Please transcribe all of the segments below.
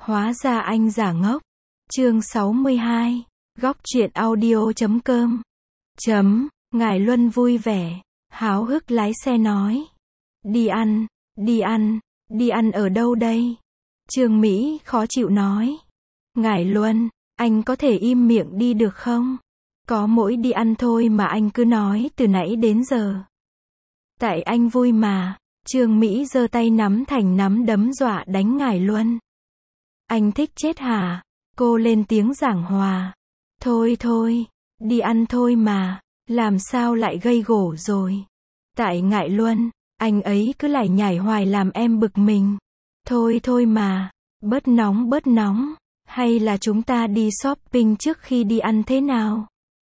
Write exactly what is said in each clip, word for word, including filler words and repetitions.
Hóa ra anh giả ngốc. Chương sáu mươi hai. Góc truyện audio chấm com. Chấm, Ngải Luân vui vẻ, háo hức lái xe nói. Đi ăn, đi ăn, đi ăn ở đâu đây? Trương Mỹ khó chịu nói. Ngải Luân, anh có thể im miệng đi được không? Có mỗi đi ăn thôi mà anh cứ nói từ nãy đến giờ. Tại anh vui mà. Trương Mỹ giơ tay nắm thành nắm đấm dọa đánh Ngải Luân. Anh thích chết hả? Cô lên tiếng giảng hòa. Thôi thôi, đi ăn thôi mà, làm sao lại gây gổ rồi? Tại Ngải Luân, anh ấy cứ lải nhải hoài làm em bực mình. Thôi thôi mà, bớt nóng bớt nóng, hay là chúng ta đi shopping trước khi đi ăn thế nào?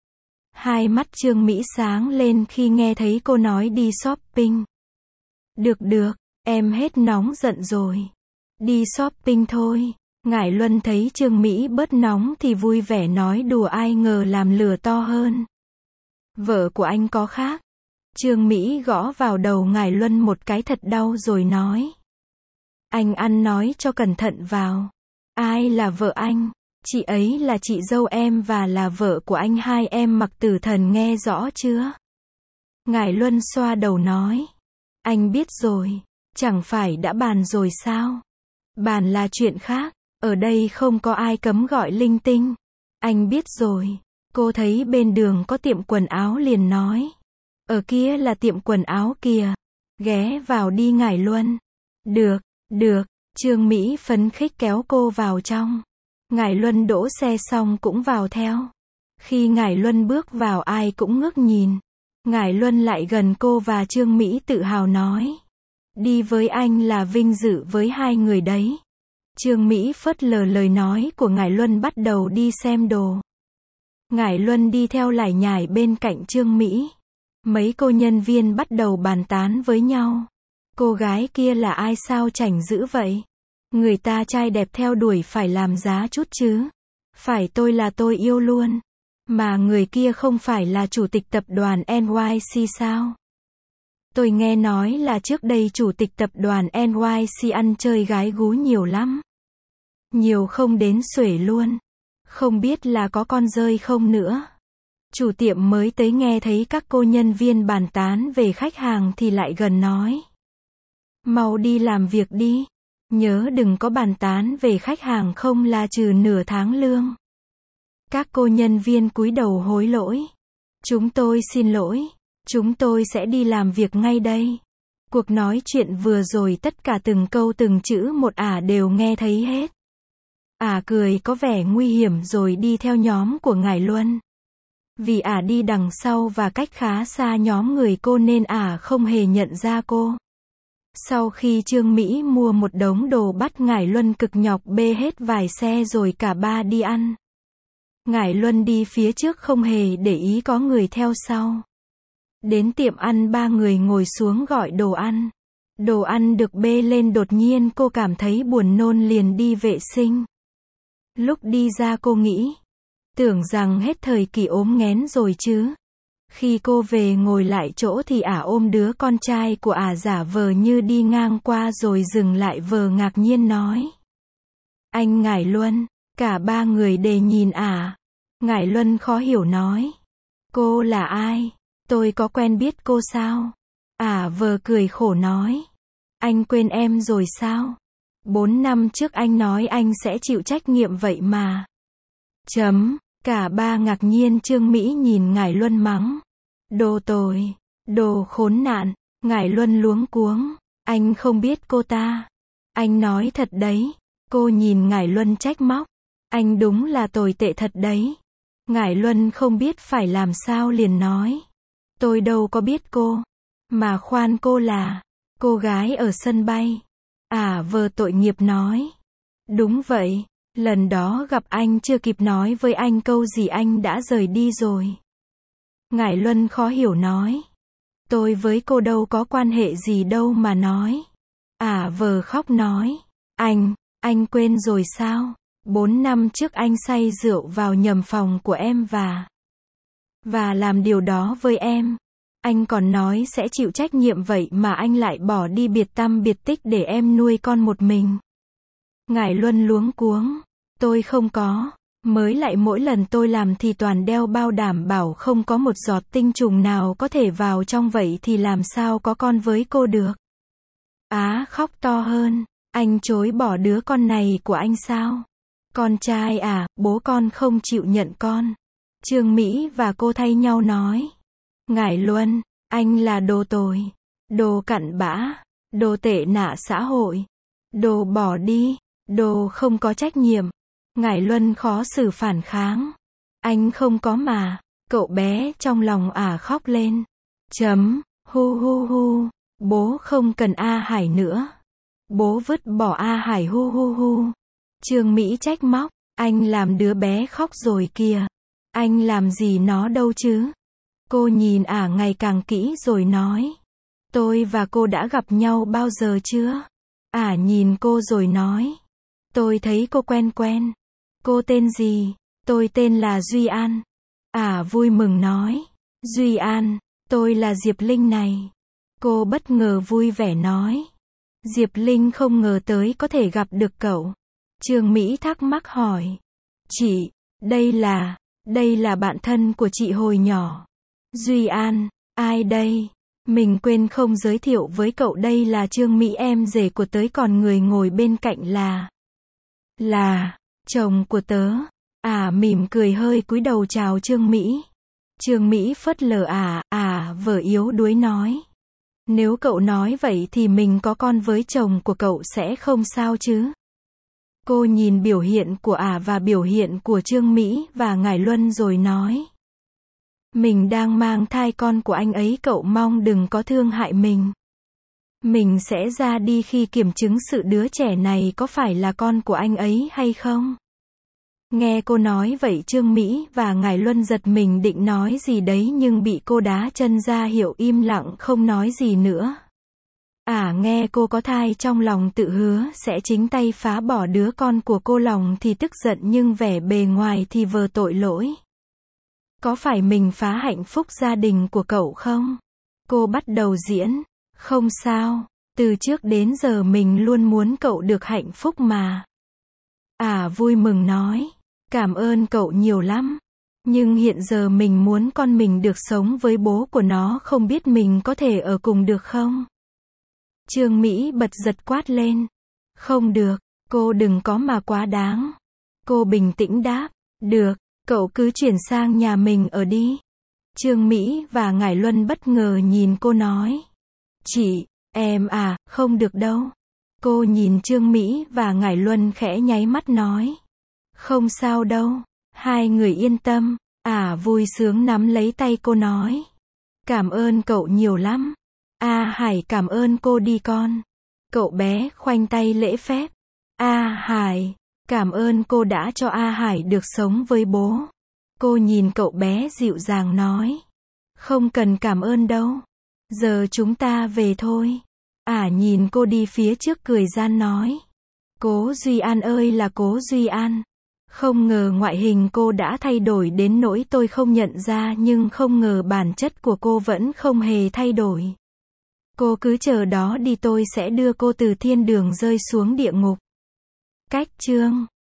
Hai mắt Trương Mỹ sáng lên khi nghe thấy cô nói đi shopping. Được được, em hết nóng giận rồi. Đi shopping thôi. Ngải Luân thấy Trương Mỹ bớt nóng thì vui vẻ nói đùa, ai ngờ làm lửa to hơn. Vợ của anh có khác. Trương Mỹ gõ vào đầu Ngải Luân một cái thật đau rồi nói. Anh ăn nói cho cẩn thận vào. Ai là vợ anh? Chị ấy là chị dâu em và là vợ của anh, hai em Mặc Tử Thần nghe rõ chưa? Ngải Luân xoa đầu nói. Anh biết rồi, chẳng phải đã bàn rồi sao? Bàn là chuyện khác, ở đây không có ai cấm gọi linh tinh. Anh biết rồi. Cô thấy bên đường có tiệm quần áo liền nói. Ở kia là tiệm quần áo kìa. Ghé vào đi Ngải Luân. Được, được, Trương Mỹ phấn khích kéo cô vào trong. Ngải Luân đỗ xe xong cũng vào theo. Khi Ngải Luân bước vào ai cũng ngước nhìn. Ngải Luân lại gần cô và Trương Mỹ tự hào nói. Đi với anh là vinh dự với hai người đấy. Trương Mỹ phớt lờ lời nói của Ngải Luân, bắt đầu đi xem đồ. Ngải Luân đi theo lải nhải bên cạnh Trương Mỹ. Mấy cô nhân viên bắt đầu bàn tán với nhau. Cô gái kia là ai sao chảnh dữ vậy? Người ta trai đẹp theo đuổi phải làm giá chút chứ. Phải tôi là tôi yêu luôn. Mà người kia không phải là chủ tịch tập đoàn en y xê sao? Tôi nghe nói là trước đây chủ tịch tập đoàn en y xê ăn chơi gái gú nhiều lắm. Nhiều không đến xuể luôn. Không biết là có con rơi không nữa. Chủ tiệm mới tới nghe thấy các cô nhân viên bàn tán về khách hàng thì lại gần nói. Mau đi làm việc đi. Nhớ đừng có bàn tán về khách hàng không là trừ nửa tháng lương. Các cô nhân viên cúi đầu hối lỗi. Chúng tôi xin lỗi. Chúng tôi sẽ đi làm việc ngay đây. Cuộc nói chuyện vừa rồi tất cả từng câu từng chữ một ả đều nghe thấy hết. Ả cười có vẻ nguy hiểm rồi đi theo nhóm của Ngải Luân. Vì ả đi đằng sau và cách khá xa nhóm người cô nên ả không hề nhận ra cô. Sau khi Trương Mỹ mua một đống đồ bắt Ngải Luân cực nhọc bê hết vài xe rồi cả ba đi ăn. Ngải Luân đi phía trước không hề để ý có người theo sau. Đến tiệm ăn ba người ngồi xuống gọi đồ ăn. Đồ ăn được bê lên đột nhiên cô cảm thấy buồn nôn liền đi vệ sinh. Lúc đi ra cô nghĩ. Tưởng rằng hết thời kỳ ốm nghén rồi chứ. Khi cô về ngồi lại chỗ thì ả ôm đứa con trai của ả giả vờ như đi ngang qua rồi dừng lại vờ ngạc nhiên nói. Anh Ngải Luân. Cả ba người đều nhìn ả. Ngải Luân khó hiểu nói. Cô là ai? Tôi có quen biết cô sao? Ả vờ cười khổ nói. Anh quên em rồi sao? Bốn năm trước anh nói anh sẽ chịu trách nhiệm vậy mà. Chấm, cả ba ngạc nhiên. Trương Mỹ nhìn Ngải Luân mắng. Đồ tồi, đồ khốn nạn. Ngải Luân luống cuống. Anh không biết cô ta. Anh nói thật đấy. Cô nhìn Ngải Luân trách móc. Anh đúng là tồi tệ thật đấy. Ngải Luân không biết phải làm sao liền nói. Tôi đâu có biết cô. Mà khoan, cô là cô gái ở sân bay. Ả vờ tội nghiệp nói. Đúng vậy. Lần đó gặp anh chưa kịp nói với anh câu gì anh đã rời đi rồi. Ngải Luân khó hiểu nói. Tôi với cô đâu có quan hệ gì đâu mà nói. Ả vờ khóc nói. Anh, anh quên rồi sao? Bốn năm trước anh say rượu vào nhầm phòng của em và Và làm điều đó với em. Anh còn nói sẽ chịu trách nhiệm vậy mà anh lại bỏ đi biệt tăm biệt tích để em nuôi con một mình. Ngải Luân luống cuống. Tôi không có. Mới lại mỗi lần tôi làm thì toàn đeo bao đảm bảo không có một giọt tinh trùng nào có thể vào trong, vậy thì làm sao có con với cô được. Á khóc to hơn. Anh chối bỏ đứa con này của anh sao? Con trai à, bố con không chịu nhận con. Trương Mỹ và cô thay nhau nói. Ngải Luân, anh là đồ tồi, đồ cặn bã, đồ tệ nạ xã hội, đồ bỏ đi, đồ không có trách nhiệm. Ngải Luân khó xử phản kháng. Anh không có mà. Cậu bé trong lòng ả khóc lên. Chấm, hu hu hu. Bố không cần A Hải nữa. Bố vứt bỏ A Hải hu hu hu. Trương Mỹ trách móc. Anh làm đứa bé khóc rồi kìa. Anh làm gì nó đâu chứ. Cô nhìn ả ngày càng kỹ rồi nói. Tôi và cô đã gặp nhau bao giờ chưa? Ả nhìn cô rồi nói. Tôi thấy cô quen quen. Cô tên gì? Tôi tên là Duy An. Ả vui mừng nói. Duy An, tôi là Diệp Linh này. Cô bất ngờ vui vẻ nói. Diệp Linh không ngờ tới có thể gặp được cậu. Trương Mỹ thắc mắc hỏi. Chị, đây là, đây là bạn thân của chị hồi nhỏ. Duy An, ai đây? Mình quên không giới thiệu với cậu, đây là Trương Mỹ, em rể của tớ, còn người ngồi bên cạnh là... Là... chồng của tớ. Ả mỉm cười hơi cúi đầu chào Trương Mỹ. Trương Mỹ phớt lờ ả, ả vờ yếu đuối nói. Nếu cậu nói vậy thì mình có con với chồng của cậu sẽ không sao chứ. Cô nhìn biểu hiện của ả và biểu hiện của Trương Mỹ và Ngải Luân rồi nói. Mình đang mang thai con của anh ấy, cậu mong đừng có thương hại mình. Mình sẽ ra đi khi kiểm chứng sự đứa trẻ này có phải là con của anh ấy hay không. Nghe cô nói vậy Trương Mỹ và Ngải Luân giật mình định nói gì đấy nhưng bị cô đá chân ra hiệu im lặng không nói gì nữa. À nghe cô có thai trong lòng tự hứa sẽ chính tay phá bỏ đứa con của cô, lòng thì tức giận nhưng vẻ bề ngoài thì vờ tội lỗi. Có phải mình phá hạnh phúc gia đình của cậu không? Cô bắt đầu diễn. Không sao, từ trước đến giờ mình luôn muốn cậu được hạnh phúc mà. À vui mừng nói. Cảm ơn cậu nhiều lắm. Nhưng hiện giờ mình muốn con mình được sống với bố của nó, không biết mình có thể ở cùng được không? Trương Mỹ bật giật quát lên. Không được, cô đừng có mà quá đáng. Cô bình tĩnh đáp. Được, cậu cứ chuyển sang nhà mình ở đi. Trương Mỹ và Ngải Luân bất ngờ nhìn cô nói. Chị, em à, không được đâu. Cô nhìn Trương Mỹ và Ngải Luân khẽ nháy mắt nói. Không sao đâu, hai người yên tâm. À vui sướng nắm lấy tay cô nói. Cảm ơn cậu nhiều lắm. A Hải cảm ơn cô đi con. Cậu bé khoanh tay lễ phép. A Hải, cảm ơn cô đã cho A Hải được sống với bố. Cô nhìn cậu bé dịu dàng nói. Không cần cảm ơn đâu. Giờ chúng ta về thôi. À nhìn cô đi phía trước cười gian nói. Cố Duy An ơi là Cố Duy An. Không ngờ ngoại hình cô đã thay đổi đến nỗi tôi không nhận ra, nhưng không ngờ bản chất của cô vẫn không hề thay đổi. Cô cứ chờ đó đi, tôi sẽ đưa cô từ thiên đường rơi xuống địa ngục. Cách chương